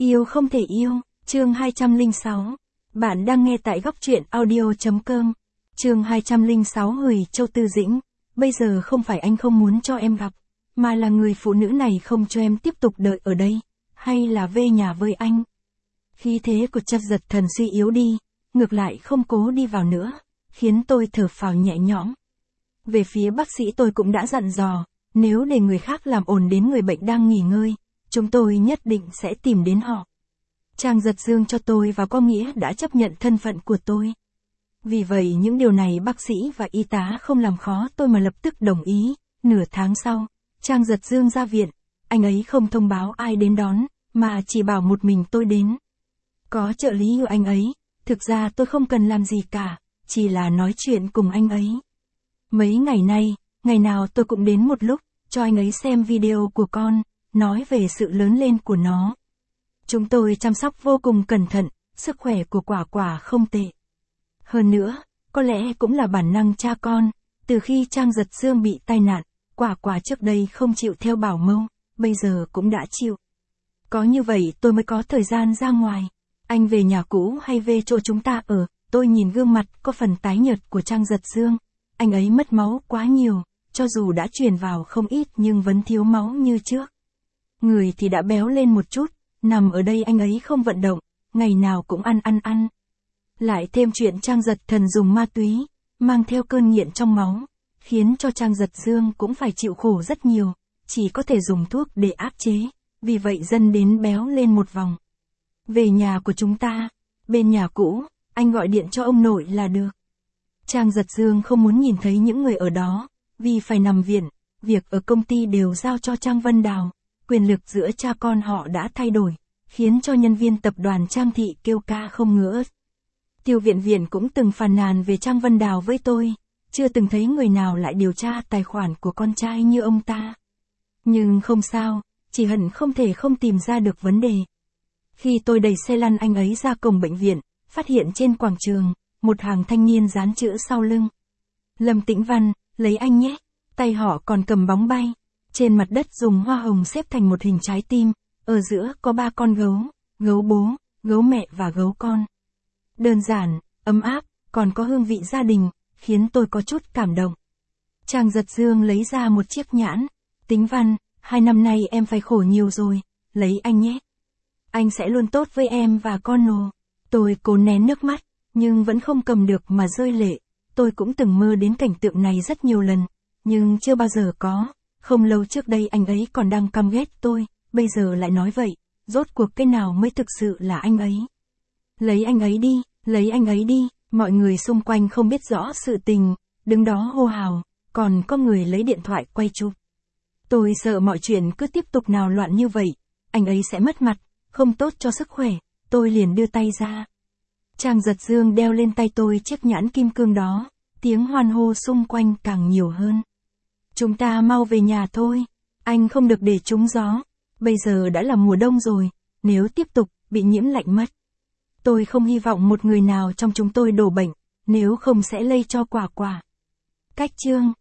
Yêu không thể yêu, chương 206. Bạn đang nghe tại góc truyện audio.com. Chương 206 Hủy Châu Tư Dĩnh. Bây giờ không phải anh không muốn cho em gặp, mà là người phụ nữ này không cho em tiếp tục đợi ở đây, hay là về nhà với anh. Khí thế của Trác Giật Thần suy yếu đi, ngược lại không cố đi vào nữa, khiến tôi thở phào nhẹ nhõm. Về phía bác sĩ tôi cũng đã dặn dò, nếu để người khác làm ồn đến người bệnh đang nghỉ ngơi, chúng tôi nhất định sẽ tìm đến họ. Trang Giật Dương cho tôi vào có nghĩa đã chấp nhận thân phận của tôi. Vì vậy những điều này bác sĩ và y tá không làm khó tôi mà lập tức đồng ý. Nửa tháng sau, Trang Giật Dương ra viện, anh ấy không thông báo ai đến đón, mà chỉ bảo một mình tôi đến. Có trợ lý của anh ấy, thực ra tôi không cần làm gì cả, chỉ là nói chuyện cùng anh ấy. Mấy ngày nay, ngày nào tôi cũng đến một lúc, cho anh ấy xem video của con, nói về sự lớn lên của nó. Chúng tôi chăm sóc vô cùng cẩn thận, sức khỏe của Quả Quả không tệ. Hơn nữa, có lẽ cũng là bản năng cha con, từ khi Trang Giật Dương bị tai nạn, Quả Quả trước đây không chịu theo bảo mẫu, bây giờ cũng đã chịu. Có như vậy tôi mới có thời gian ra ngoài. Anh về nhà cũ hay về chỗ chúng ta ở? Tôi nhìn gương mặt có phần tái nhợt của Trang Giật Dương. Anh ấy mất máu quá nhiều, cho dù đã truyền vào không ít nhưng vẫn thiếu máu như trước. Người thì đã béo lên một chút, nằm ở đây anh ấy không vận động, ngày nào cũng ăn. Lại thêm chuyện Trang Giật Thần dùng ma túy, mang theo cơn nghiện trong máu, khiến cho Trang Giật Dương cũng phải chịu khổ rất nhiều, chỉ có thể dùng thuốc để áp chế, vì vậy dẫn đến béo lên một vòng. Về nhà của chúng ta, bên nhà cũ, anh gọi điện cho ông nội là được. Trang Giật Dương không muốn nhìn thấy những người ở đó, vì phải nằm viện, việc ở công ty đều giao cho Trang Vân Đào, quyền lực giữa cha con họ đã thay đổi, khiến cho nhân viên tập đoàn Trang Thị kêu ca không ngớt. Tiêu Viện Viện cũng từng phàn nàn về Trang Vân Đào với tôi, chưa từng thấy người nào lại điều tra tài khoản của con trai như ông ta. Nhưng không sao, chỉ hận không thể không tìm ra được vấn đề. Khi tôi đẩy xe lăn anh ấy ra cổng bệnh viện, phát hiện trên quảng trường, một hàng thanh niên dán chữ sau lưng. Lâm Tĩnh Văn, lấy anh nhé, tay họ còn cầm bóng bay. Trên mặt đất dùng hoa hồng xếp thành một hình trái tim, ở giữa có 3 con gấu, gấu bố, gấu mẹ và gấu con. Đơn giản, ấm áp, còn có hương vị gia đình, khiến tôi có chút cảm động. Trang Giật Dương lấy ra một chiếc nhãn. Tĩnh Văn, 2 năm nay em phải khổ nhiều rồi, lấy anh nhé. Anh sẽ luôn tốt với em và con nồ. Tôi cố nén nước mắt, nhưng vẫn không cầm được mà rơi lệ. Tôi cũng từng mơ đến cảnh tượng này rất nhiều lần, nhưng chưa bao giờ có. Không lâu trước đây anh ấy còn đang căm ghét tôi, bây giờ lại nói vậy, rốt cuộc cái nào mới thực sự là anh ấy. Lấy anh ấy đi, lấy anh ấy đi, mọi người xung quanh không biết rõ sự tình, đứng đó hô hào, còn có người lấy điện thoại quay chụp. Tôi sợ mọi chuyện cứ tiếp tục nào loạn như vậy, anh ấy sẽ mất mặt, không tốt cho sức khỏe, tôi liền đưa tay ra. Trang Giật Dương đeo lên tay tôi chiếc nhãn kim cương đó, tiếng hoan hô xung quanh càng nhiều hơn. Chúng ta mau về nhà thôi, anh không được để trúng gió, bây giờ đã là mùa đông rồi, nếu tiếp tục, bị nhiễm lạnh mất. Tôi không hy vọng một người nào trong chúng tôi đổ bệnh, nếu không sẽ lây cho Quả Quả. Cách chương